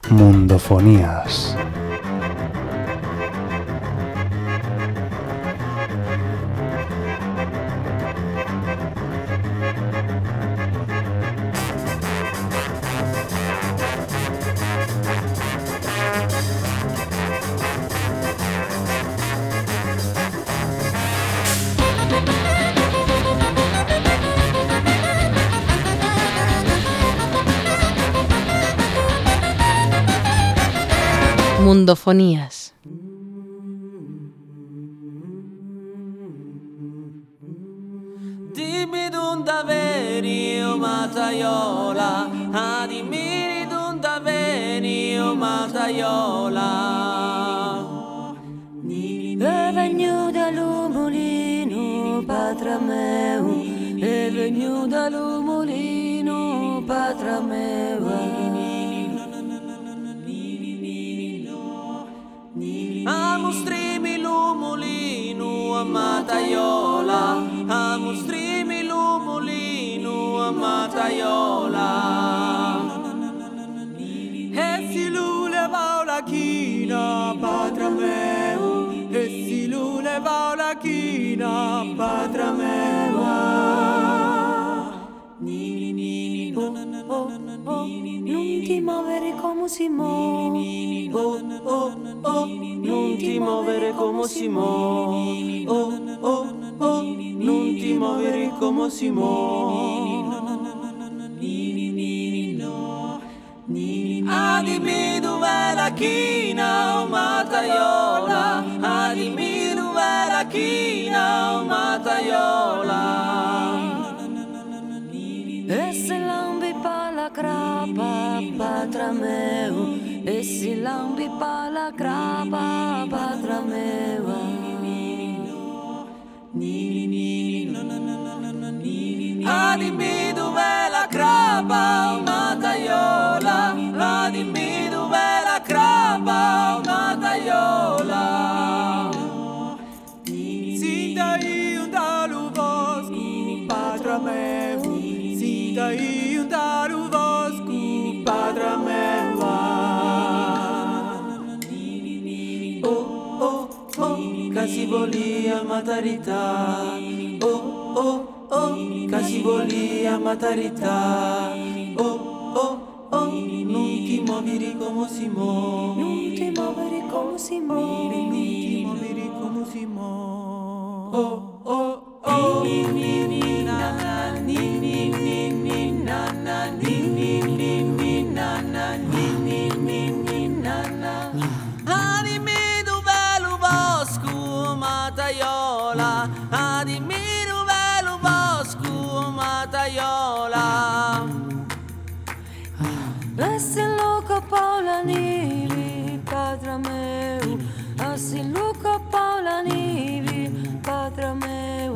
Mundofonías. Mundofonías. Dimmi d'unda veni o mataiola, dimmi d'unda veni o mataiola. È venuto dall'umolino, padre meu, è venuto dall'umolino, padre meu. Amostrimi l'umolino a mataiola, amostrimi l'umolino a mataiola. E si lui leva la china, padre meu, e si lui leva la china, padre meu. Non ti muovere come si muove, Non ti muovere come si muove, Non ti muovere come si muove. Dimmi dov'è la china, o mataiola, dimmi dov'è la china, o mataiola. e se lambi pa la crapa, padre meu, e se lambi pa la crapa, padre meu. Dimmi dov'è la crapa, o mataiola, dimmi dov'è la crapa, o mataiola. Sinta io dalu vosco, padre meu, sinta io dalu vosco, padre meu. Casi volia matarità, casi volia matarità, non ti muovere come si muove, Non ti muovere come si muove, non ti muovere come si muove. Dimmi dov'è lo bosco, mataiola, dimmi dov'è lo bosco, mataiola. se Luca Paola Nivi, padre meu, se Luca Paola Nivi, padre meu.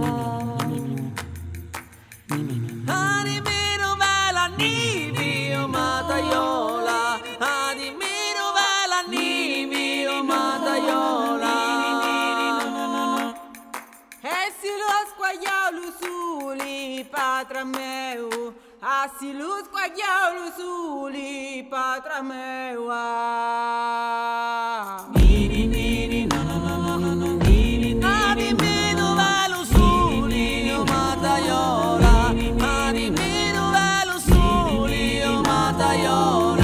Dimmi dov'è la nivi, o mataiola, dimmi dov'è la nivi, o mataiola. E si lo squagliolo suli, padre meu, si lo squagliolo suli, padre meu. Dimmi dov'è lo suli, o mataiola, dimmi dov'è lo suli, o mataiola.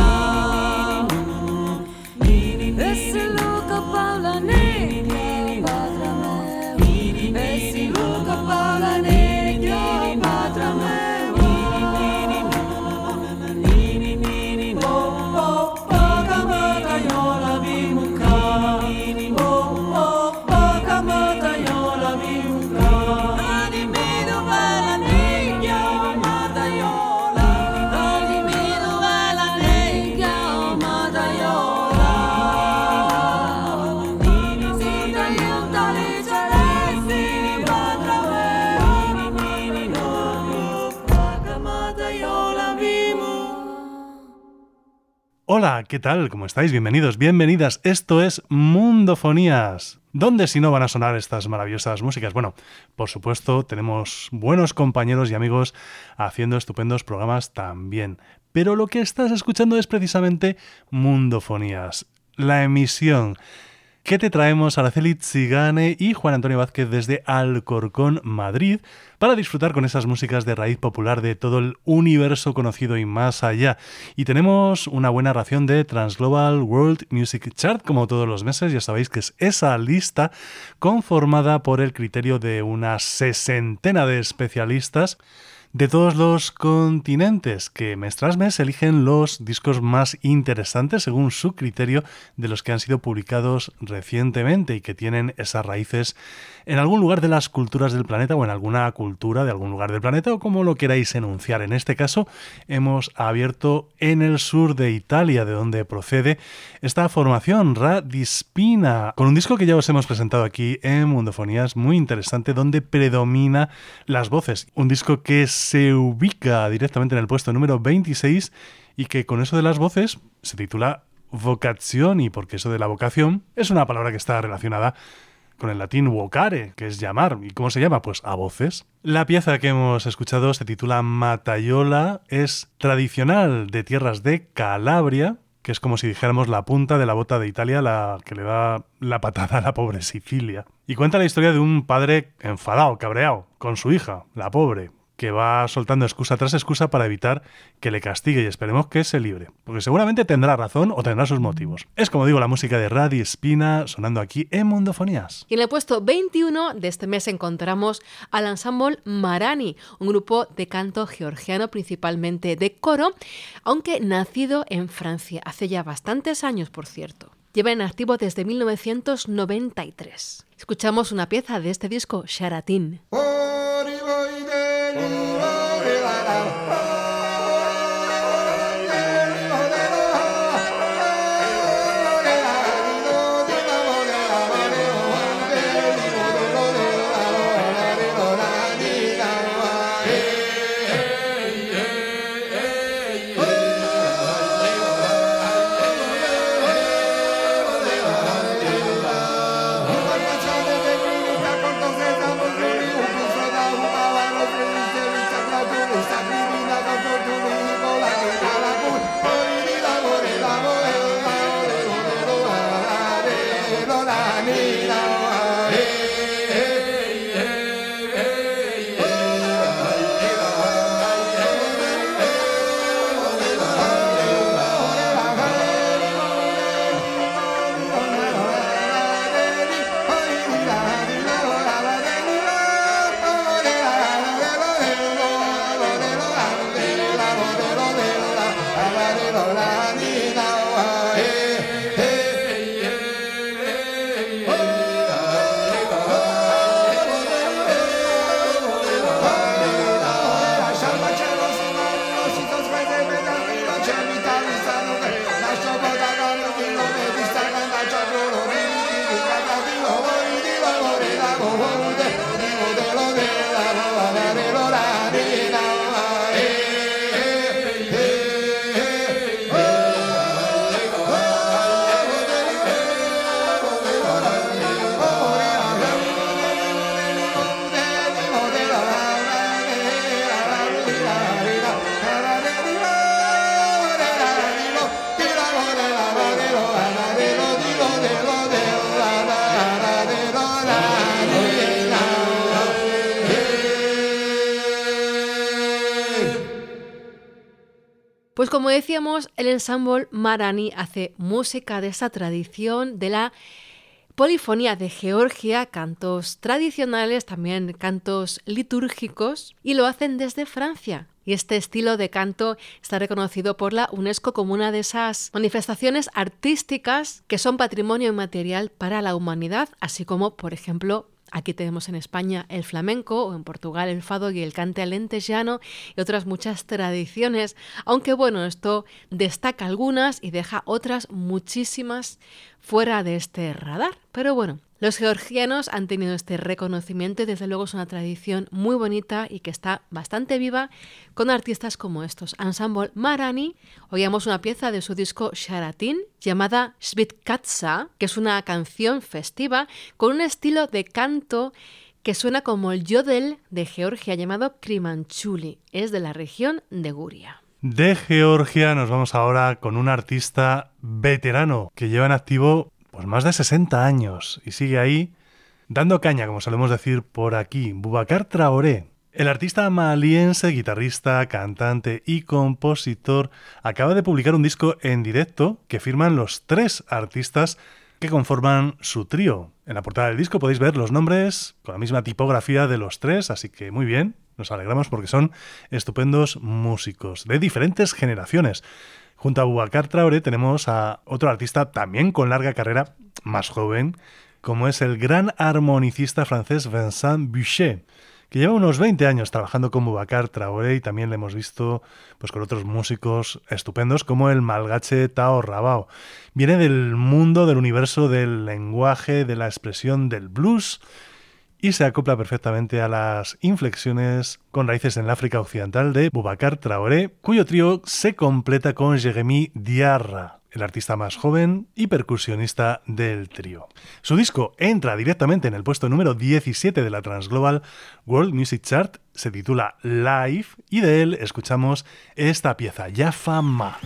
E se Luca Paola Nivi, padre meu, e se Luca Paola Nivi, padre meu. Hola, ¿qué tal? ¿Cómo estáis? Bienvenidos, bienvenidas. Esto es Mundofonías. ¿Dónde si no van a sonar estas maravillosas músicas? Bueno, por supuesto, tenemos buenos compañeros y amigos haciendo estupendos programas también. pero lo que estás escuchando es precisamente Mundofonías, la emisión que te traemos Araceli Zigane y Juan Antonio Vázquez desde Alcorcón, Madrid, para disfrutar con esas músicas de raíz popular de todo el universo conocido y más allá. Y tenemos una buena ración de Transglobal World Music Chart, como todos los meses. Ya sabéis que es esa lista conformada por el criterio de una 60 de especialistas de todos los continentes, que mes tras mes eligen los discos más interesantes según su criterio de los que han sido publicados recientemente y que tienen esas raíces en algún lugar de las culturas del planeta o en alguna cultura de algún lugar del planeta, o como lo queráis enunciar. En este caso hemos abierto en el sur de Italia, de donde procede esta formación, Radispina, con un disco que ya os hemos presentado aquí en Mundofonías, muy interesante, donde predomina las voces. Un disco que se ubica directamente en el puesto número 26 y que con eso de las voces se titula Vocazioni, porque eso de la vocación es una palabra que está relacionada con el latín vocare, que es llamar. ¿Y cómo se llama? Pues a voces. La pieza que hemos escuchado se titula Mataiola, es tradicional de tierras de Calabria, que es como si dijéramos la punta de la bota de Italia, la que le da la patada a la pobre Sicilia. Y cuenta la historia de un padre enfadado, cabreado, con su hija, la pobre, que va soltando excusa tras excusa para evitar que le castigue, y esperemos que se libre, porque seguramente tendrá razón o tendrá sus motivos. Es, como digo, la música de Radispina sonando aquí en Mundofonías. Y en el puesto 21 de este mes encontramos al ensemble Marani, un grupo de canto georgiano, principalmente de coro, aunque nacido en Francia, hace ya bastantes años, por cierto. Lleva en activo desde 1993. Escuchamos una pieza de este disco, Sharatin. Pues como decíamos, el ensemble Marani hace música de esa tradición de la polifonía de Georgia, cantos tradicionales, también cantos litúrgicos, y lo hacen desde Francia. Y este estilo de canto está reconocido por la UNESCO como una de esas manifestaciones artísticas que son patrimonio inmaterial para la humanidad, así como, por ejemplo, aquí tenemos en España el flamenco, o en Portugal el fado y el cante alentejano, y otras muchas tradiciones, aunque bueno, esto destaca algunas y deja otras muchísimas fuera de este radar. Pero bueno, los georgianos han tenido este reconocimiento y desde luego es una tradición muy bonita y que está bastante viva con artistas como estos. Ensemble Marani, oíamos una pieza de su disco Sharatin llamada Svitkatsa, que es una canción festiva con un estilo de canto que suena como el yodel de Georgia llamado Krimanchuli, es de la región de Guria. De Georgia nos vamos ahora con un artista veterano que lleva en activo pues más de 60 años y sigue ahí dando caña, como solemos decir por aquí. Boubacar Traoré. El artista maliense, guitarrista, cantante y compositor acaba de publicar un disco en directo que firman los 3 artistas que conforman su trío. En la portada del disco podéis ver los nombres con la misma tipografía de los 3, así que muy bien, nos alegramos porque son estupendos músicos de diferentes generaciones. Junto a Boubacar Traoré tenemos a otro artista también con larga carrera, más joven, como es el gran armonicista francés Vincent Buchet, que lleva unos 20 años trabajando con Boubacar Traoré y también le hemos visto pues, con otros músicos estupendos como el malgache Tao Rabao. Viene del mundo, del universo del lenguaje, de la expresión del blues y se acopla perfectamente a las inflexiones con raíces en el África Occidental de Boubacar Traoré, cuyo trío se completa con Jérémy Diarra, el artista más joven y percusionista del trío. Su disco entra directamente en el puesto número 17 de la Transglobal World Music Chart, se titula Live y de él escuchamos esta pieza, Yafama.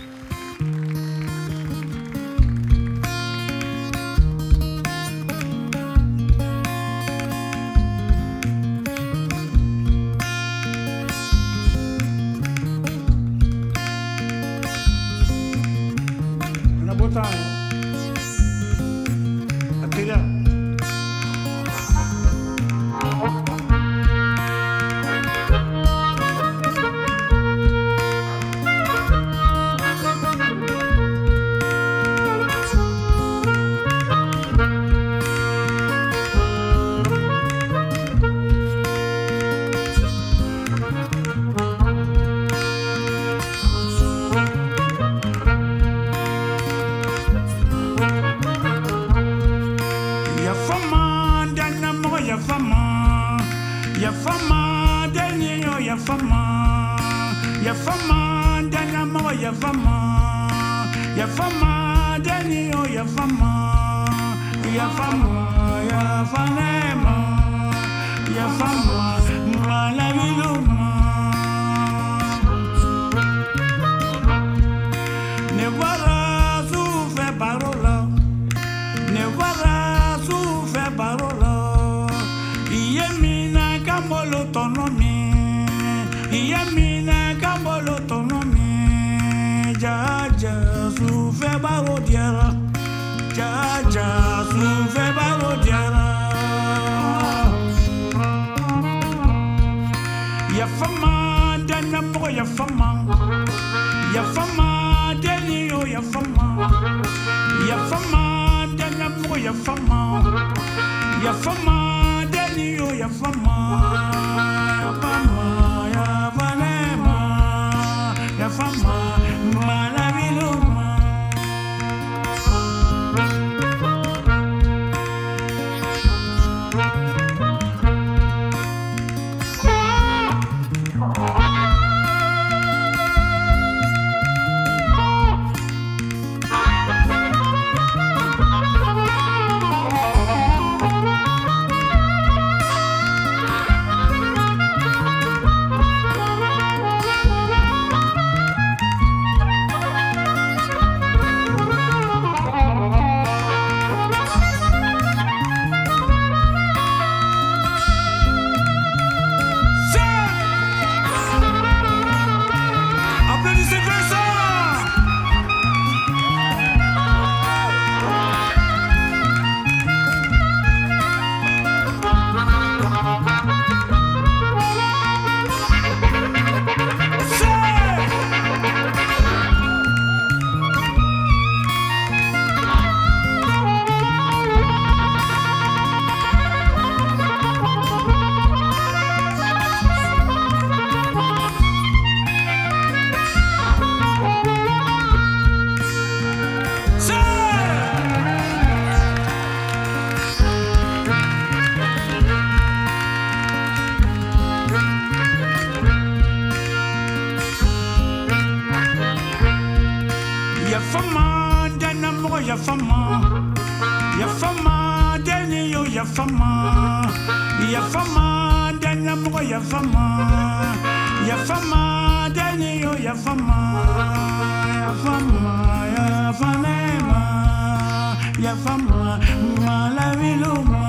Ya fama, Benio ya fama, ya fama, ya fanema, ya fama, malaviluma.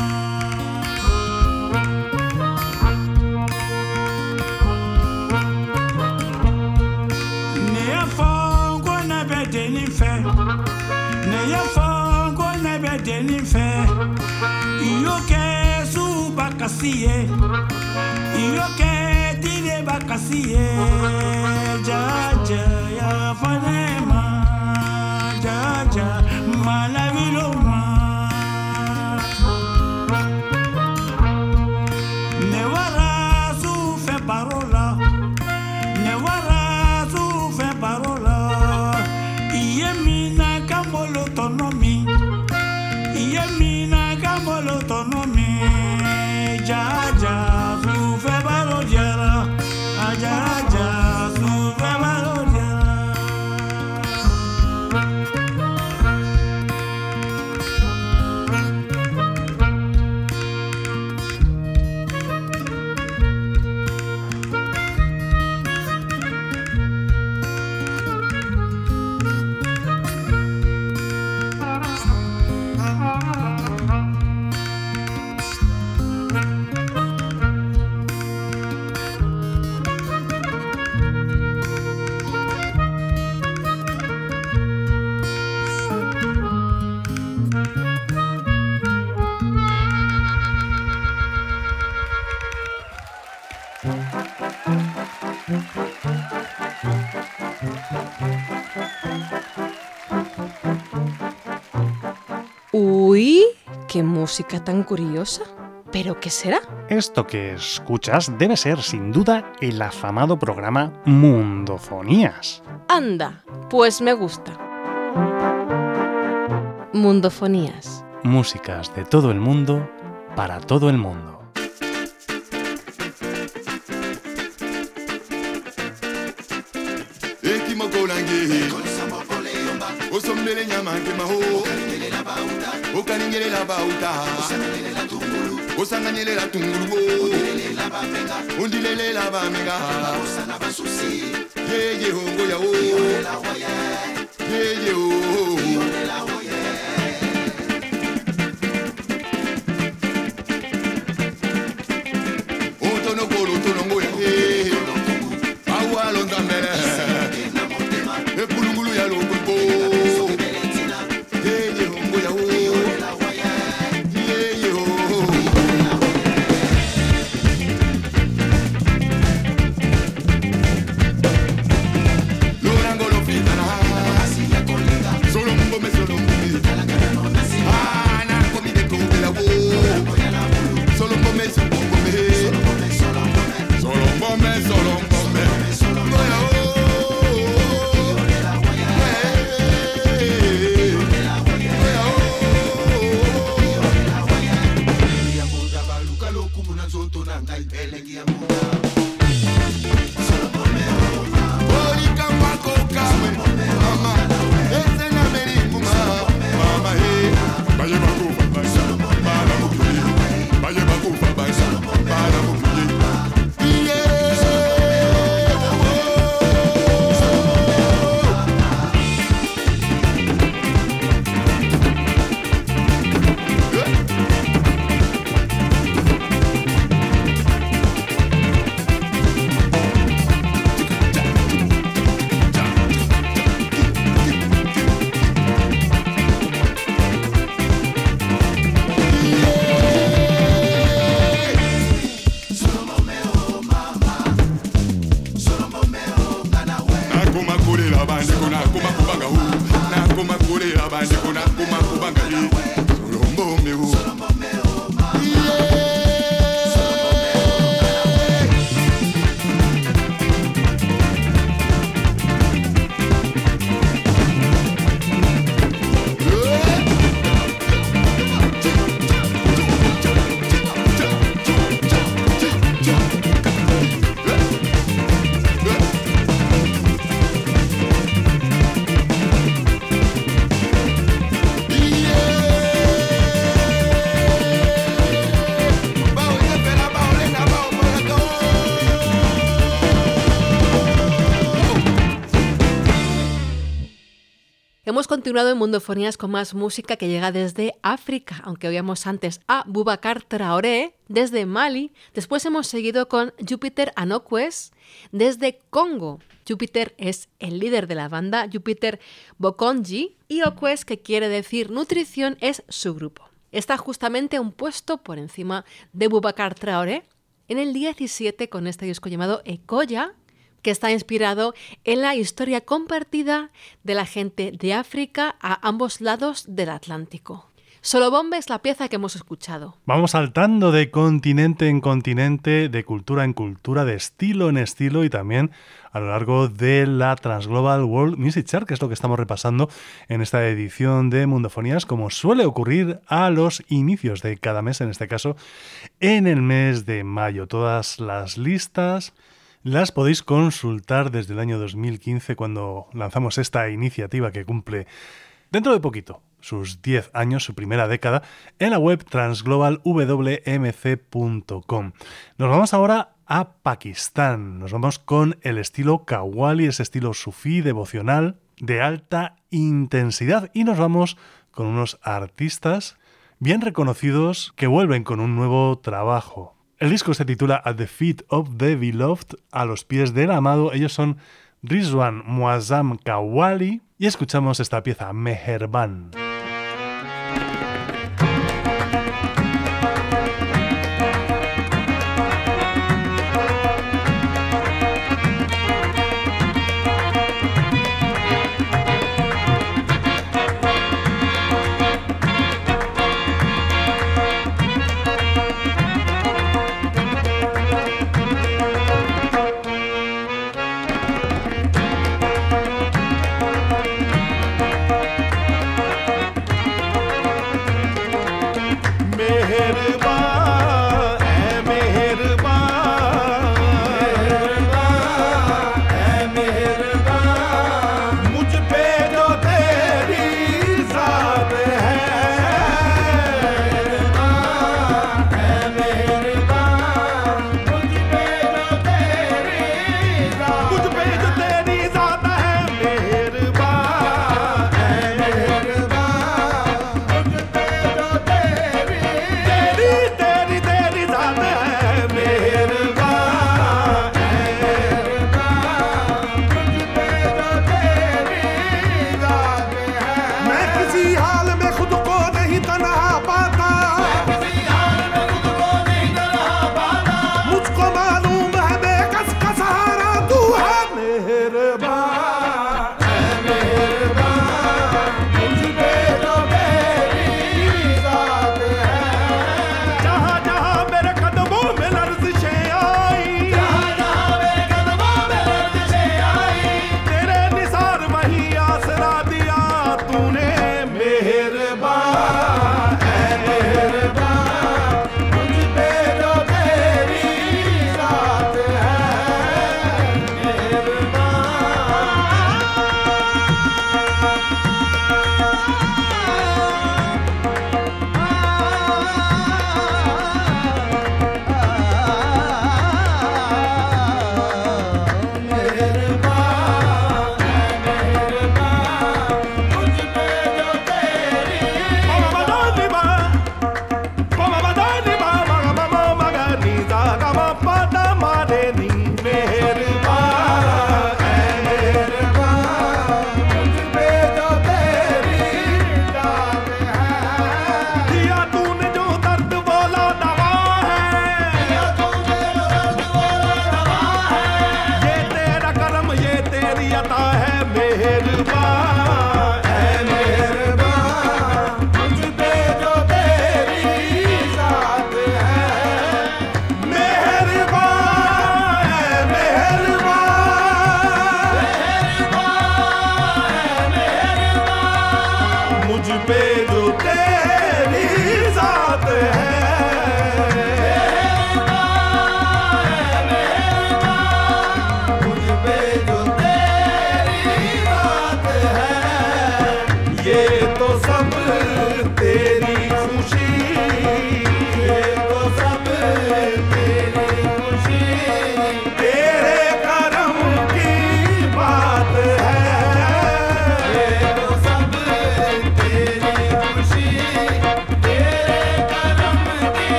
Ne ya fongo na bedeni fe, ne ya fongo na bedeni fe. Iyo ke su bakasiye, iyo ke tire bakasiye. Jaja ya fanema, jaja malaviloma. Ne wara su fe parola, ne wara su fe parola. Iye mina kamolo tonomi, iye mina kamolo tonomi. Jaja su fe parola, jaja su fe parola. Uy, qué música tan curiosa. ¿Pero qué será? Esto que escuchas debe ser, sin duda, el afamado programa Mundofonías. Anda, pues me gusta. Mundofonías. Músicas de todo el mundo, para todo el mundo. Osanganyelela tunguru undilelela bamenga yeye hongo ya o yeye o otono kolo tono ngoya awalo ndamere epulungulu ya lokumbo yeye hongo ya o continuado en Mundofonías con más música que llega desde África, aunque oíamos antes a Boubacar Traoré desde Mali. Después hemos seguido con Jupiter Anokwes desde Congo. Jupiter es el líder de la banda, Jupiter Bokonji, y Okwes, que quiere decir nutrición, es su grupo. Está justamente un puesto por encima de Boubacar Traoré en el 17 con este disco llamado Ekoya, que está inspirado en la historia compartida de la gente de África a ambos lados del Atlántico. Solo Bomba es la pieza que hemos escuchado. Vamos saltando de continente en continente, de cultura en cultura, de estilo en estilo y también a lo largo de la Transglobal World Music Chart, que es lo que estamos repasando en esta edición de Mundofonías, como suele ocurrir a los inicios de cada mes, en este caso en el mes de mayo. Todas las listas las podéis consultar desde el año 2015, cuando lanzamos esta iniciativa que cumple dentro de poquito sus 10 años, su primera década, en la web transglobalwmc.com. Nos vamos ahora a Pakistán. Nos vamos con el estilo Qawwali, ese estilo sufí devocional de alta intensidad, y nos vamos con unos artistas bien reconocidos que vuelven con un nuevo trabajo. El disco se titula At the Feet of the Beloved, a los pies del amado. Ellos son Rizwan Muazzam Qawwali y escuchamos esta pieza, Meherban.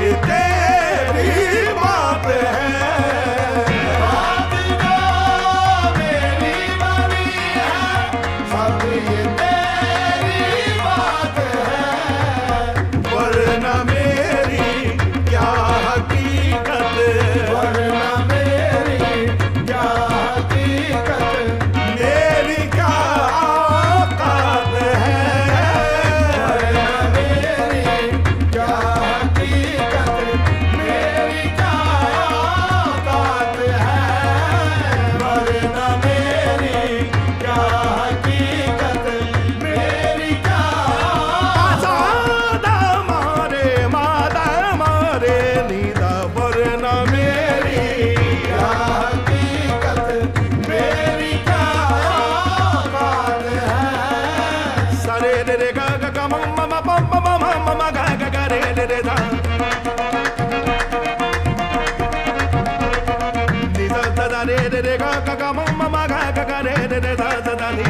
तेरी बात है, बात जो मेरी बनी है, सब ये तेरी बात है, वरना मेरी क्या हकीकत, वरना मेरी क्या हकीकत, मेरी क्या औकात है, वरना मेरी क्या हकीकत, मेरी क्या औकात है, वरना मेरी क्या हकीकत, मेरी क्या आजादा मारे नीदा, वरना मेरी क्या हकीकत, मेरी क्या औकात है। सारे रे रे गा गा गा म म म प प म म म गा गा गा रे रे रे धा, नी दा दा दा रे रे रे गा गा गा म म म गा गा गा रे रे रे धा धा धा नी,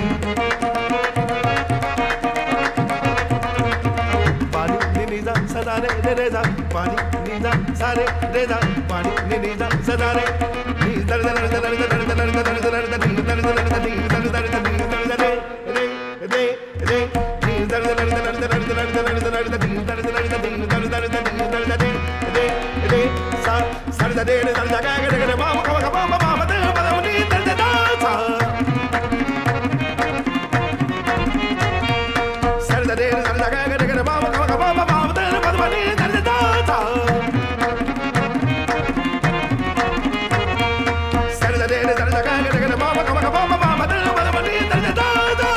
पानी नी नी दा सदा रे रे रे धा, पानी नी दा सारे रे धा, पानी नी नी दा सदा रे, नी दर दर दर दर दर दर दर दर दर दर नी दर दर दर नी दर दर दर नी दर दर रे रे रे नी दर दर दर दर दर दर दर दर दर नी दर दर दर नी दर दर दर नी दर दर रे रे सा सर दा रे सर दा गा गा रे मा मा मा मा मा मा दे मा नी दर दर दा सा, सर दा रे सर दा गा गा रे मा मा मा मा मा दे मा नी दर दर दा सा, सर दा रे सर दा गा गा रे मा मा मा दे मा नी दर दर दा सा,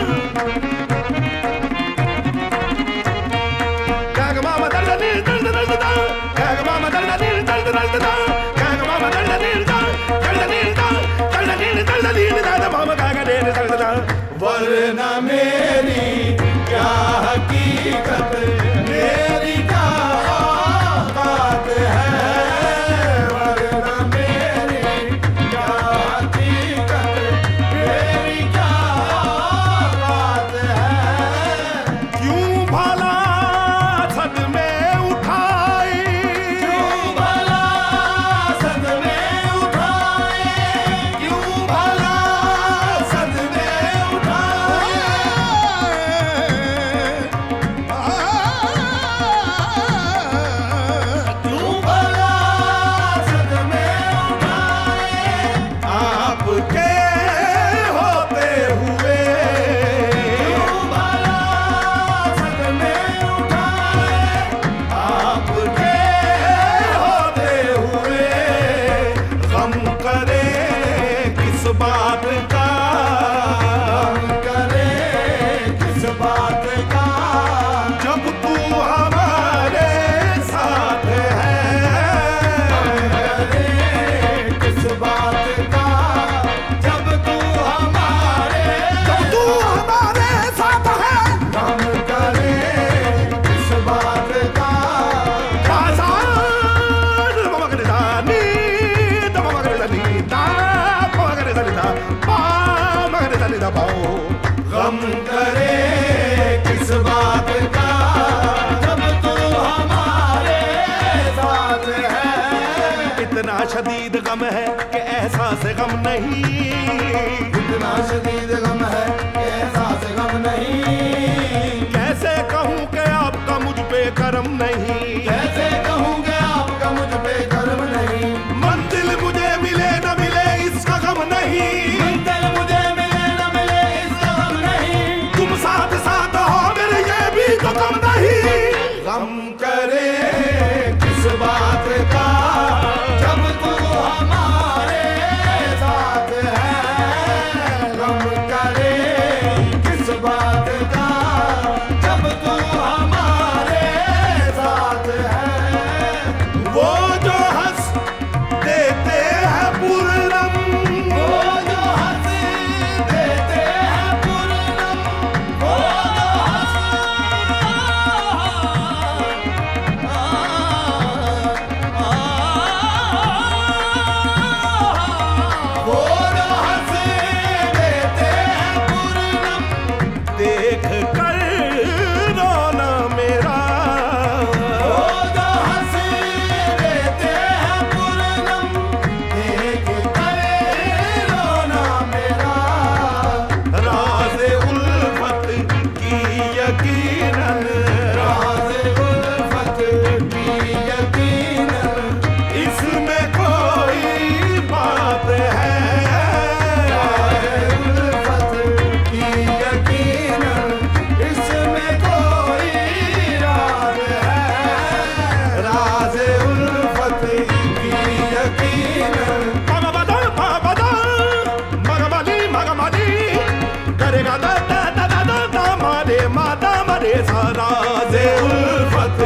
गा गा मा दर दा नी दर दर दा, गा गा मा दर दा नी दर दर दा, गा गा मा दर दा नी दर दा नी दा, दर दा नी दर दा नी दा मा मा गा गा रे दर दा, वरना मेरी क्या हकीकत, मेरी क्या औकात है, वरना मेरी क्या हकीकत, मेरी क्या औकात है। क्यों भला सदमे उठाई, क्यों भला सदमे उठाए, क्यों भला सदमे उठाए, क्यों भला सदमे उठाए, आपके होते हुए, क्यों भला सदमे उठाए, आपके होते हुए, गम करे किस बात का, गम करे किस बात का, जब तू हमारे साथ है, गम करे किस बात का, जब तू हमारे साथ है, गम करे किस बात का, बाजार मगर दानी तो मगर दानी दा मगर दानी दा पा मगर दानी दा पाओ, गम करे किस बात का, जब तू हमारे साथ है। इतना शदीद गम है कि एहसास गम नहीं, इतना शदीद गम है कि एहसास गम नहीं, कैसे कहूँ कि आपका मुझ पे करम नहीं, कैसे कहूँ कि आपका मुझ पे करम नहीं, मंजिल मुझे मिले न मिले इसका गम नहीं, मंजिल मुझे मिले न मिले इसका गम नहीं, तुम साथ साथ हो मेरे ये भी तो गम नहीं, गम करे किस बात का, जब तू हमारे साथ है, गम करे किस बात का, जब तू हमारे साथ है। वो जो हंस देते हैं पूर्णम, वो जो हंस देते हैं पूर्णम, वो जो हंस राज़े उल्फत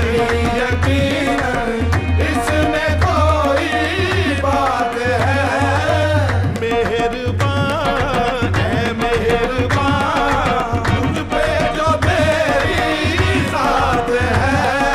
यकीनन इसमें कोई बात है मेहरबान है मेहरबान मुझ पे जो तेरी ज़ात है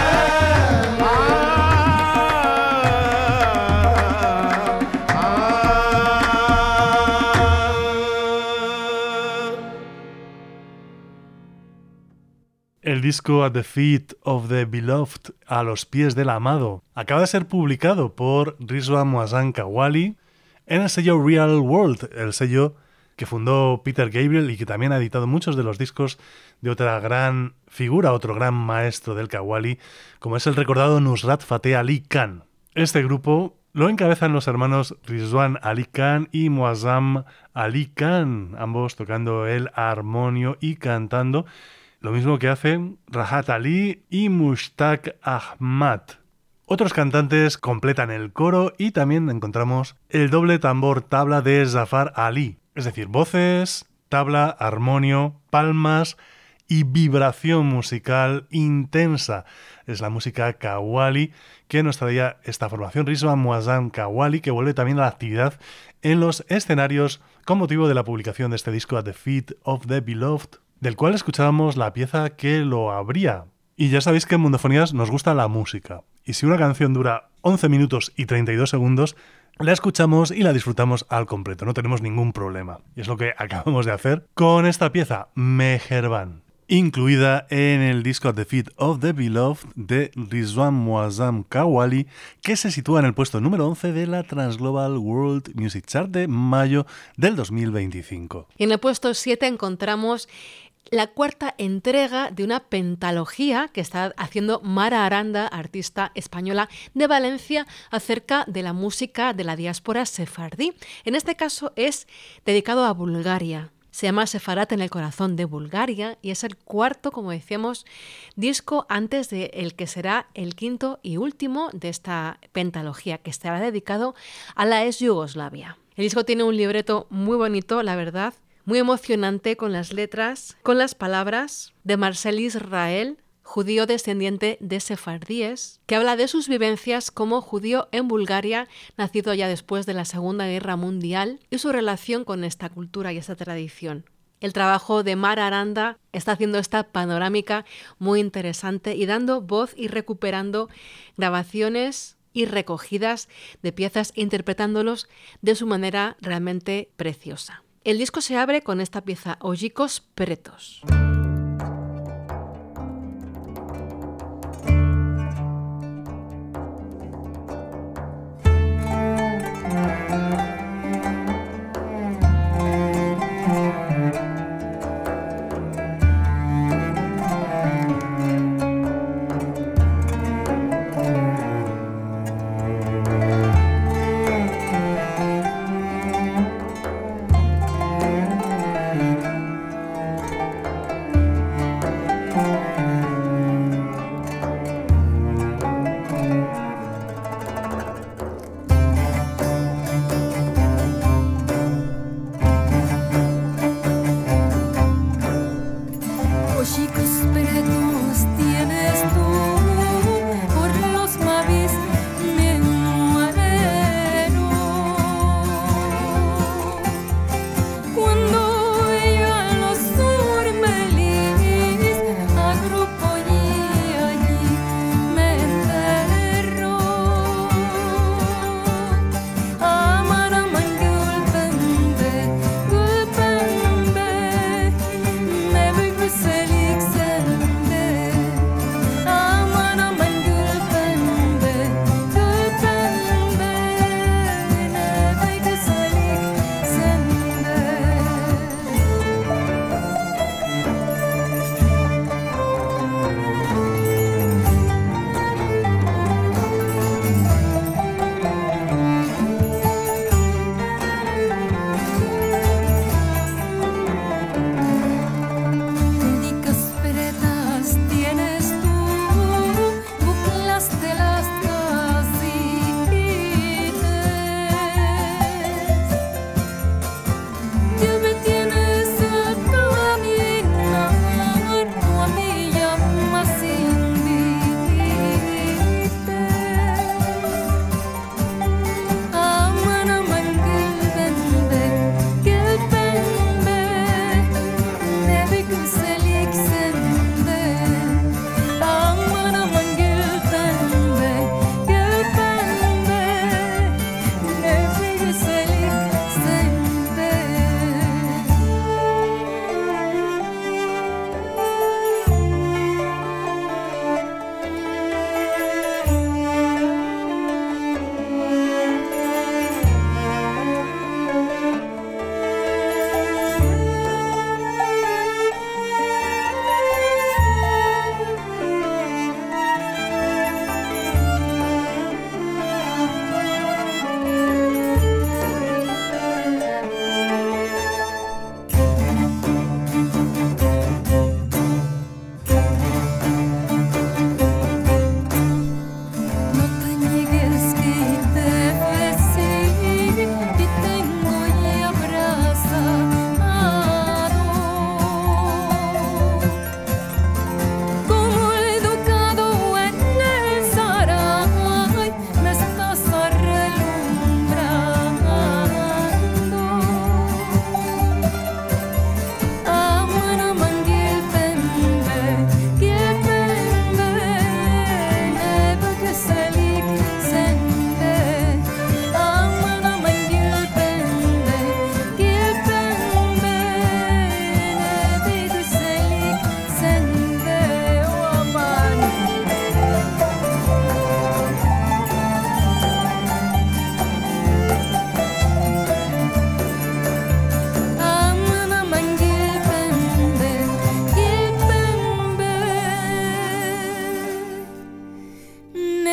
El disco At the Feet of the Beloved, a los pies del amado, acaba de ser publicado por Rizwan Muazzam Qawwali en el sello Real World, el sello que fundó Peter Gabriel y que también ha editado muchos de los discos de otra gran figura, otro gran maestro del Qawwali, como es el recordado Nusrat Fateh Ali Khan. Este grupo lo encabezan los hermanos Rizwan Ali Khan y Muazzam Ali Khan, ambos tocando el armonio y cantando, lo mismo que hacen Rahat Ali y Mushtaq Ahmad. Otros cantantes completan el coro y también encontramos el doble tambor tabla de Zafar Ali, es decir, voces, tabla, armonio, palmas y vibración musical intensa. Es la música Qawwali que nos traía esta formación Rizwan Muazzam Qawwali, que vuelve también a la actividad en los escenarios con motivo de la publicación de este disco At the Feet of the Beloved, del cual escuchábamos la pieza que lo abría. Y ya sabéis que en Mundofonías nos gusta la música. Y si una canción dura 11 minutos y 32 segundos, la escuchamos y la disfrutamos al completo. No tenemos ningún problema. Y es lo que acabamos de hacer con esta pieza, Meherban, incluida en el disco At the Feet of the Beloved de Rizwan Muazzam Qawwali, que se sitúa en el puesto número 11 de la Transglobal World Music Chart de mayo del 2025. Y en el puesto 7 encontramos la cuarta entrega de una pentalogía que está haciendo Mara Aranda, artista española de Valencia, acerca de la música de la diáspora sefardí. En este caso es dedicado a Bulgaria. Se llama Sefarat en el corazón de Bulgaria y es el cuarto, como decíamos, disco antes de el que será el quinto y último de esta pentalogía, que estará dedicado a la ex Yugoslavia. El disco tiene un libreto muy bonito, la verdad, muy emocionante, con las letras, con las palabras de Marcel Israel, judío descendiente de sefardíes, que habla de sus vivencias como judío en Bulgaria, nacido ya después de la Segunda Guerra Mundial, y su relación con esta cultura y esta tradición. El trabajo de Mara Aranda está haciendo esta panorámica muy interesante y dando voz y recuperando grabaciones y recogidas de piezas, interpretándolos de su manera realmente preciosa. El disco se abre con esta pieza, Ojikos Pretos.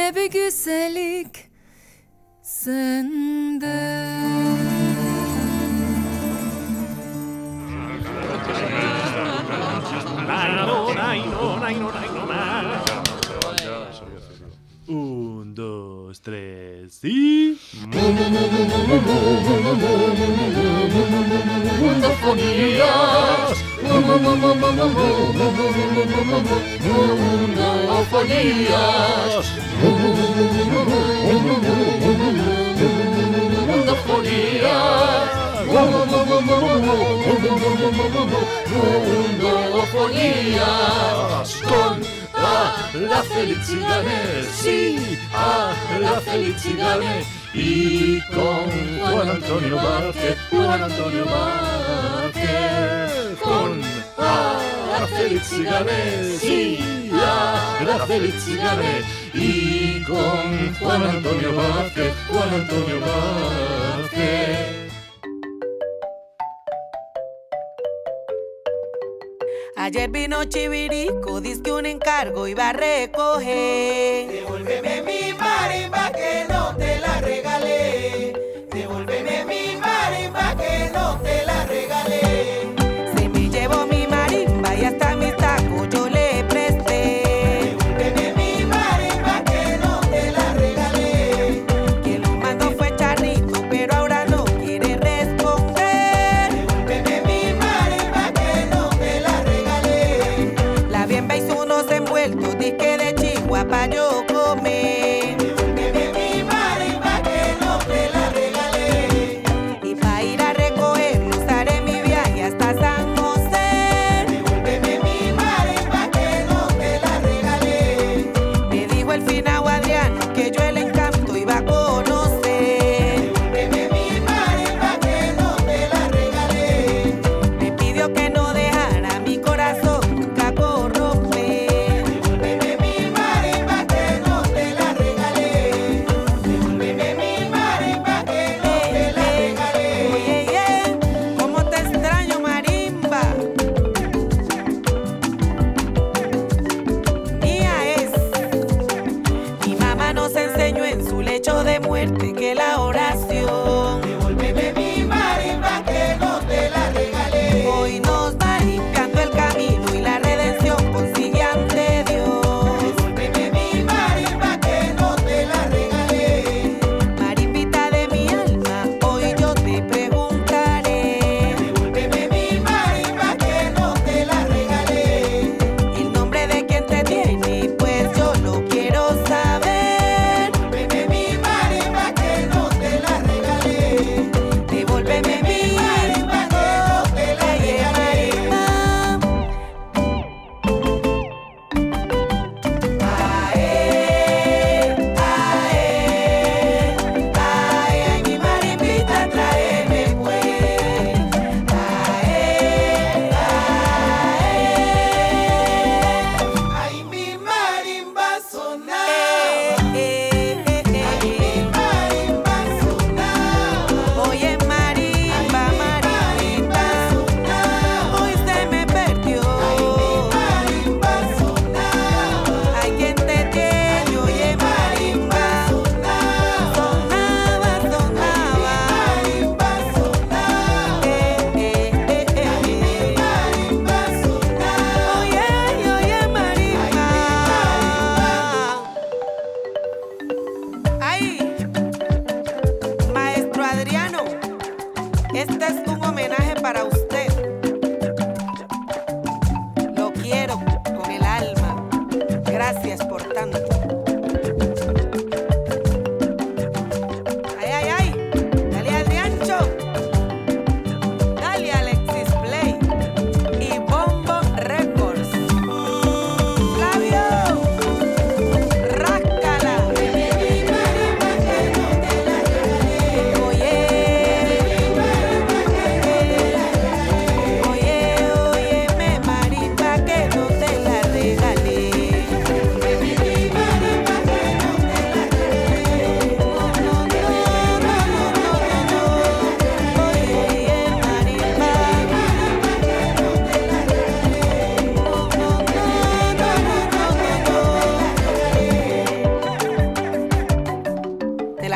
bir güzellik sende. Un, dos, tres y... Con Araceli Tzigané, sí, Araceli Tzigané, y con Juan Antonio Vázquez, Juan Antonio Vázquez, con Araceli Tzigané, sí, Araceli Tzigané, y con Juan Antonio Vázquez, Juan Antonio Vázquez. Ayer vino Chivirico, dizque un encargo iba a recoger. Devuélveme mi marimba que no te la regalé. Devuélveme mi marimba que no te la regalé. Se me llevó mi marimba y hasta mis tacos yo le presté. Devuélveme mi marimba que no te la regalé. Quien lo mandó fue Charrito, pero ahora no quiere responder. Devuélveme mi marimba que no te la regalé. La bienva hizo unos envueltos, disque de Chihuahua pa' yo comer. Devuélveme mi marimba que no te la regalé. Y pa' ir a recogerlos haré mi viaje hasta San José. Devuélveme mi marimba que no te la regalé. Me dijo el finado Adriano que yo el encanto iba a conocer. Devuélveme mi marimba que no te la regalé. Me pidió que no dejara mi corazón nunca corromper. Devuélveme mi marimba que no te la regalé. Devuélveme mi marimba que no te la regalé. Oye, cómo te extraño, marimba. Mía es. Mi mamá nos enseñó en su lecho de muerte que la oración Devuélveme mi marimba que no te la regalé. hoy nos va limpiando el camino y la redención consigue ante Dios. Devuélveme mi marimba que no te la regalé. Marimbita de mi alma, hoy yo te preguntaré Devuélveme mi marimba que no te la regalé. el nombre de quien te tiene, pues yo lo quiero saber. Devuélveme mi marimba que no te la regalé. Devuélveme mi marimba que no te la regalé. Ay, mi marimbita, tráeme pues. Ay, mi marimba sonaba. Ay, Mi marimba sonaba. oye, marimba, marimba, hoy se me perdió. Marimba sonaba. Hay quien te tiene, oye, marimba, sonaba, sonaba. Marimba sonaba. Marimba sonaba. Oye, marimba. Ay, maestro Adriano, este es un homenaje para usted. Lo quiero con el alma. Gracias por tanto. Ay, ay, ay. Dale, Adriancho. Dale, Alexis Play. Y Bombo Records. Flavio. Ráscala. Oye. Oye, me marimba que no te la regalé.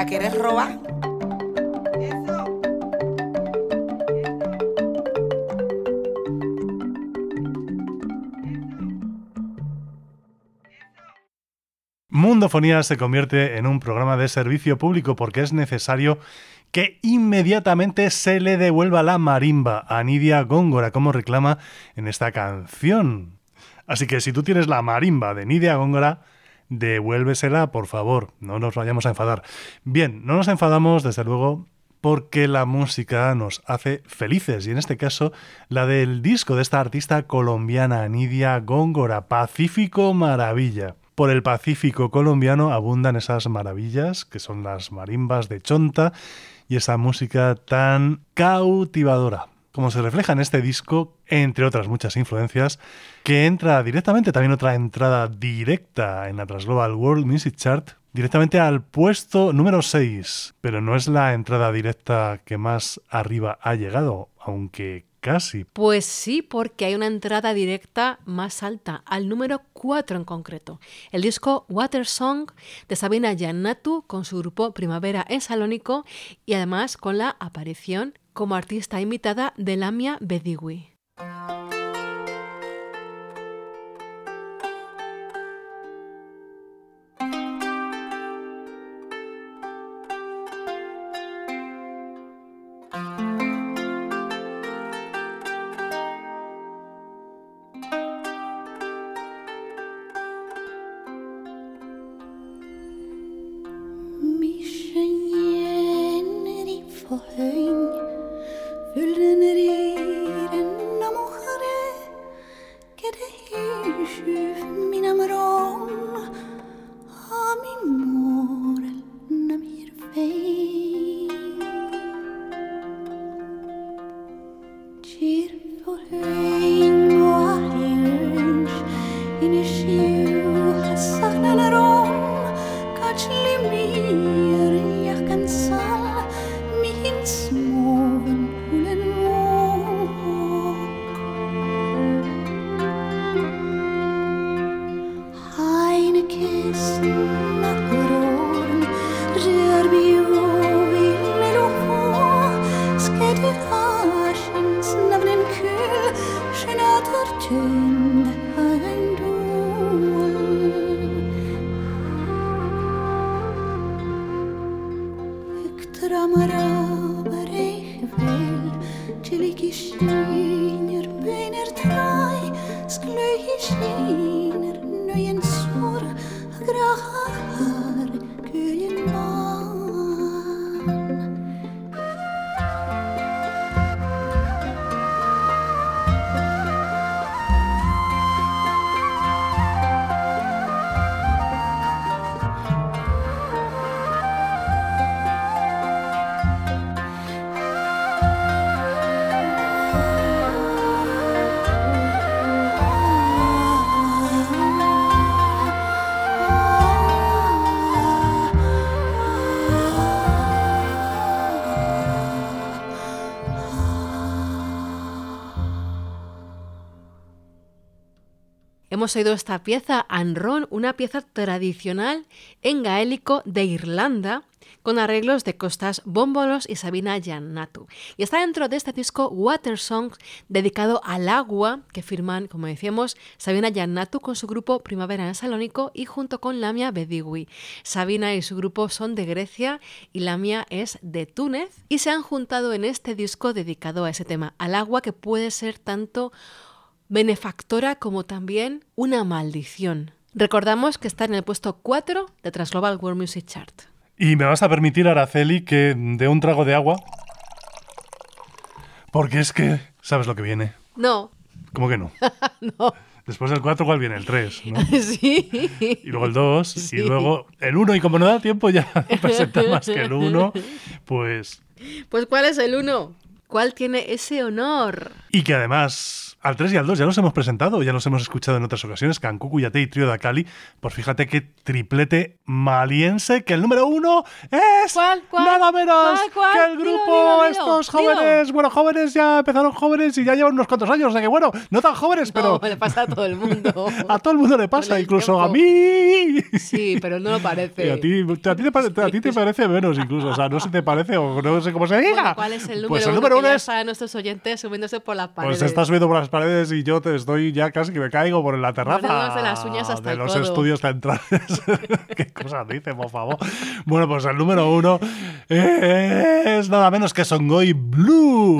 ¿La quieres robar? Mundofonía se convierte en un programa de servicio público porque es necesario que inmediatamente se le devuelva la marimba a Nidia Góngora, como reclama en esta canción. Así que si tú tienes la marimba de Nidia Góngora, devuélvesela, por favor, no nos vayamos a enfadar. Bien, no nos enfadamos, desde luego, porque la música nos hace felices, y en este caso la del disco de esta artista colombiana, Nidia Góngora, Pacífico Maravilla. Por el Pacífico colombiano abundan esas maravillas, que son las marimbas de Chonta, y esa música tan cautivadora, como se refleja en este disco, entre otras muchas influencias, que entra directamente, también otra entrada directa en la Transglobal World Music Chart, directamente al puesto número 6, pero no es la entrada directa que más arriba ha llegado, aunque casi. Pues sí, porque hay una entrada directa más alta, al número 4 en concreto. El disco Water Song de Sabina Giannatu con su grupo Primavera en Salónico y además con la aparición como artista invitada de Lamia Bedigui. Hemos oído esta pieza, Anron, una pieza tradicional en gaélico de Irlanda, con arreglos de Costas Bómbolos y Sabina Giannatu. Y está dentro de este disco Water Song, dedicado al agua, que firman, como decíamos, Sabina Giannatu con su grupo Primavera en Salónico y junto con Lamia Bedigui. Sabina y su grupo son de Grecia y Lamia es de Túnez, y se han juntado en este disco dedicado a ese tema, al agua, que puede ser tanto benefactora como también una maldición. Recordamos que está en el puesto 4 de Transglobal World Music Chart. Y me vas a permitir, Araceli, que dé un trago de agua, porque es que sabes lo que viene. No. ¿Cómo que no? No. Después del 4, ¿cuál viene? El 3, ¿no? Sí. Y luego el 2, Sí. y luego el 1, y como no da tiempo ya a presentar más que el 1, pues... Pues ¿cuál es el 1? ¿Cuál tiene ese honor? Y que además Al 3 y al 2 ya los hemos presentado, ya los hemos escuchado en otras ocasiones, Kankuku, Yate y Trío de Akali. Pues fíjate qué triplete maliense, que el número 1 es ¿Cuál? nada menos ¿Cuál? que el Dilo, grupo, dilo, estos dilo. jóvenes, bueno, jóvenes ya empezaron jóvenes y ya llevan unos cuantos años, o sea que bueno, no tan jóvenes, pero No, le pasa a todo el mundo. a todo el mundo le pasa, Con el incluso a tiempo. mí. Sí, pero no lo parece. Y a ti te parece menos incluso, o sea, no se te parece o no sé cómo se diga. Bueno, ¿cuál es el número Pues el uno? número Que 1 ya es... saben nuestros oyentes subiéndose por las paredes. Pues se está subiendo por las paredes y yo te estoy ya casi que me caigo por la terraza Mordiéndonos de las uñas hasta de el los codo. estudios centrales. ¿Qué cosas dice, por favor? Bueno, pues el número 1 es nada menos que Songoy Blues.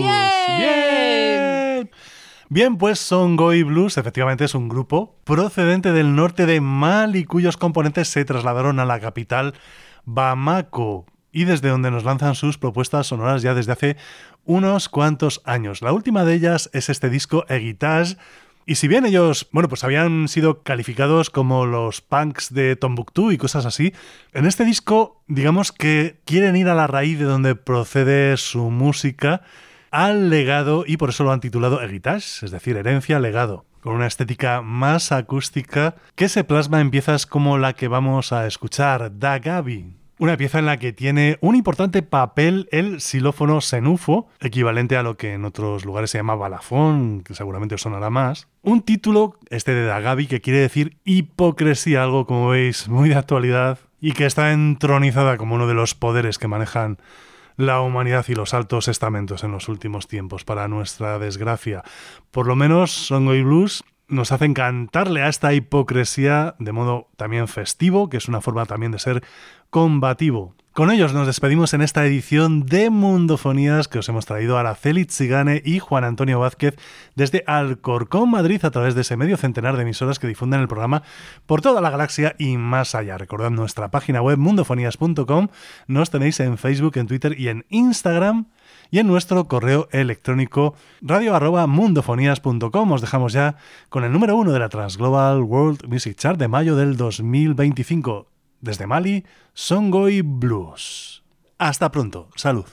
¡Bien! Bien, pues Songoy Blues efectivamente es un grupo procedente del norte de Mali cuyos componentes se trasladaron a la capital Bamako y desde donde nos lanzan sus propuestas sonoras ya desde hace unos cuantos años. La última de ellas es este disco Heritage. Y si bien ellos, bueno, pues habían sido calificados como los punks de Tombuctú y cosas así, en este disco, digamos que quieren ir a la raíz de donde procede su música, al legado, y por eso lo han titulado Heritage, es decir, herencia, legado, con una estética más acústica que se plasma en piezas como la que vamos a escuchar, Dagabi. Una pieza en la que tiene un importante papel el xilófono senufo, equivalente a lo que en otros lugares se llama balafón, que seguramente os sonará más. Un título, este de Dagabi, que quiere decir hipocresía, algo, como veis, muy de actualidad, y que está entronizada como uno de los poderes que manejan la humanidad y los altos estamentos en los últimos tiempos, para nuestra desgracia. Por lo menos Songoy Blues nos hacen cantarle a esta hipocresía de modo también festivo, que es una forma también de ser combativo. Con ellos nos despedimos en esta edición de Mundofonías que os hemos traído a Araceli Tzigane y Juan Antonio Vázquez desde Alcorcón, Madrid, a través de ese medio centenar de emisoras que difunden el programa por toda la galaxia y más allá. Recordad nuestra página web mundofonías.com, nos tenéis en Facebook, en Twitter y en Instagram, y en nuestro correo electrónico radio@mundofonías.com. Os dejamos ya con el número 1 de la Transglobal World Music Chart de mayo del 2025. Desde Mali, Songoy Blues. Hasta pronto. Salud.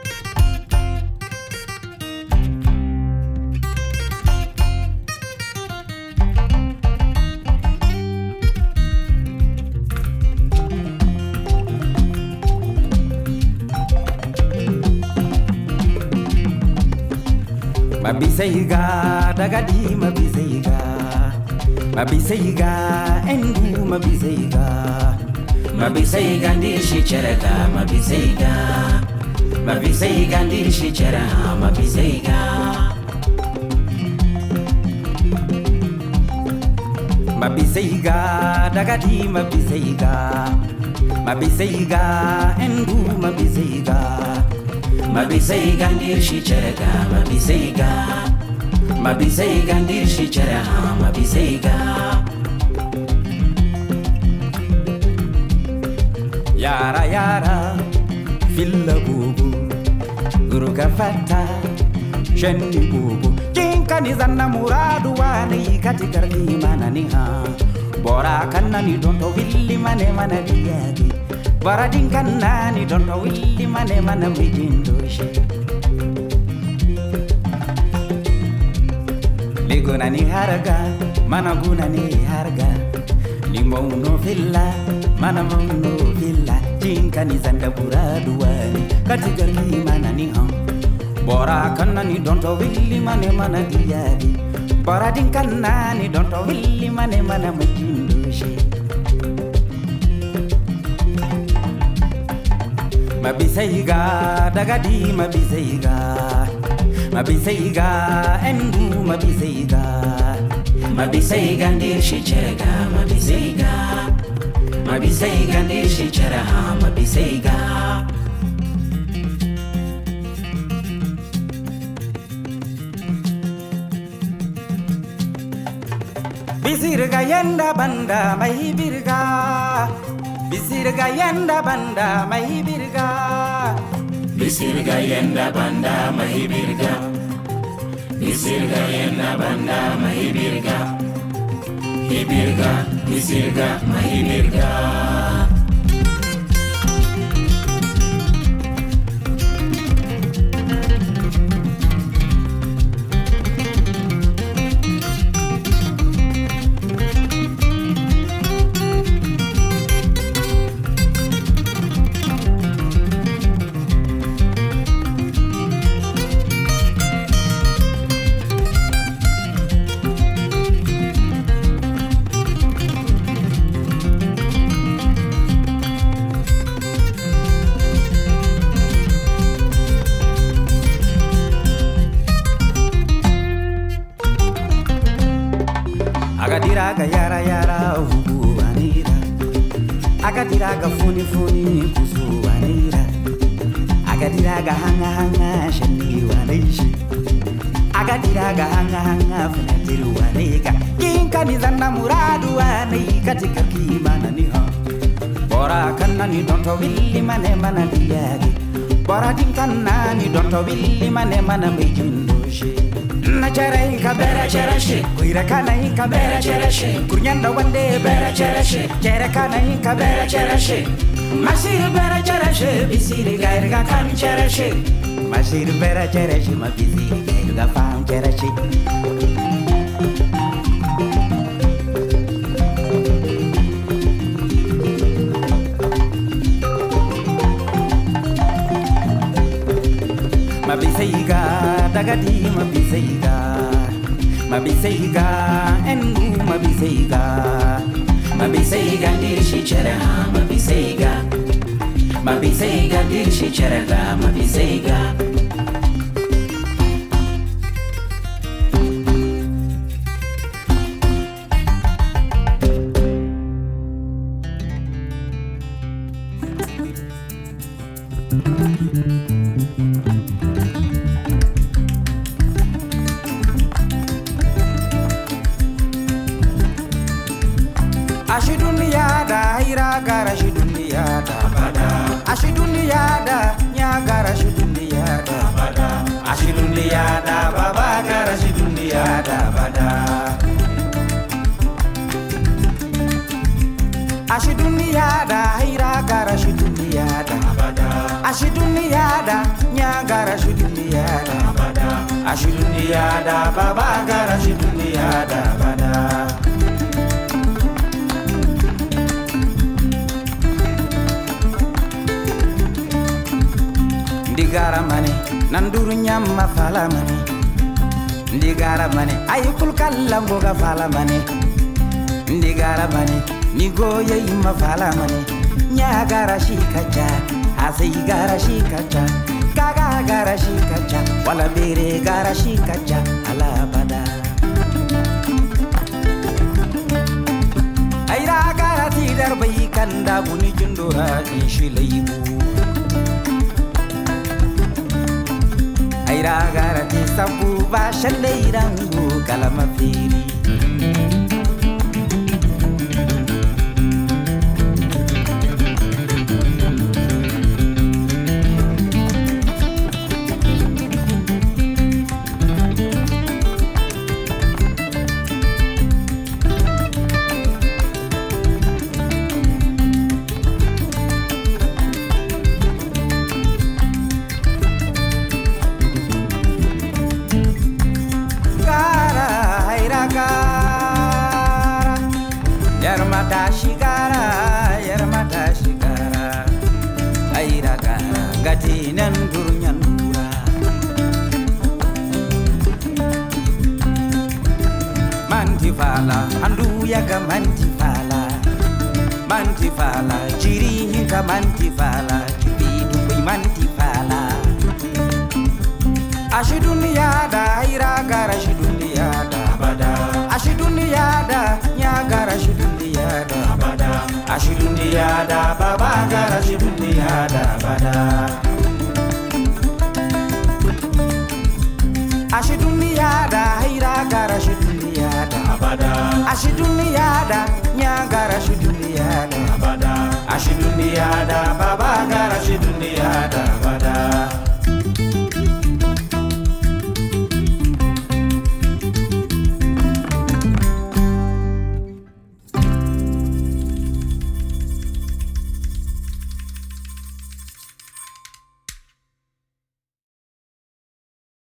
Mabiseiga dagadi mabiseiga engu mabiseiga ndishi chereka mabiseiga ndishi chera mabiseiga dagadi mabiseiga engu mabiseiga ndishi chereka mabiseiga ndishi chera mabiseiga yara yara filla bubu guru kafata sheni bubu kinkani zanna muradu wani katika imana niha bora kanani donto willi mane mana diyadi bora dinkanani donto willi mane mana mijindoshi liguna ni harga mana guna ni harga limbo no villa mana no villa jinkani zanda buraduani katika mana ni ha bora kanani donto willi mane mana diyadi bora dinkanani donto willi mane mana mijindoshi mabiseiga dagadi mabiseiga engu mabiseiga ndishi chereka mabiseiga ndishi chera mabiseiga bisirga yanda banda mahibirga bisirga yanda banda mahibirga bisirga yanda banda mahibirga bisirga yanda banda mahibirga hibirga bisirga mahibirga agadiraga yara yara ubuanira agadiraga funi funi kusuanira agadiraga hanga hanga shani wanaishi agadiraga hanga hanga funatiru wanega kinkani zanna muradu wanai katika kimana niha bora kanani donto willi mane mana diyage bora dinkanani donto willi mane mana mejindoshi na charai ka bera cherashi kuira kanai ka bera cherashi kunyanda wande bera cherashi chera kanai ka bera cherashi masir bera cherashi bisiri gairga kan cherashi masir bera cherashi ma bisiri gairga fam cherashi Mabiseiga dagadi mabiseiga engu mabiseiga dirshi chera mabiseiga dirshi chera mabiseiga Ashiduniyada nyagara shiduniyada bada ashiduniyada baba gara shiduniyada bada ashiduniyada hira gara shiduniyada bada ashiduniyada nyagara shiduniyada bada ashiduniyada baba gara shiduniyada bada Ndigara mane nanduru nyamma fala mane ndigara mane ayukul kallambo ga fala mane ndigara mane nigoye imma fala mane nyagara shikacha asigara shikacha kaga gara shikacha wala bere gara shikacha ala bada ayra gara tidar bai kanda buni jundura ishilaibu Aira garati sabu bashaleirangu kalama firi Mantifala, jiri hinka mantifala, jibidu kui mantifala. Ashiduniyada, iragara shiduniyada, bada. Ashiduniyada, nyagara shiduniyada, bada. Ashiduniyada, baba gara shiduniyada, bada. Ashiduniyada, iragara shiduniyada, bada. Ashiduniyada.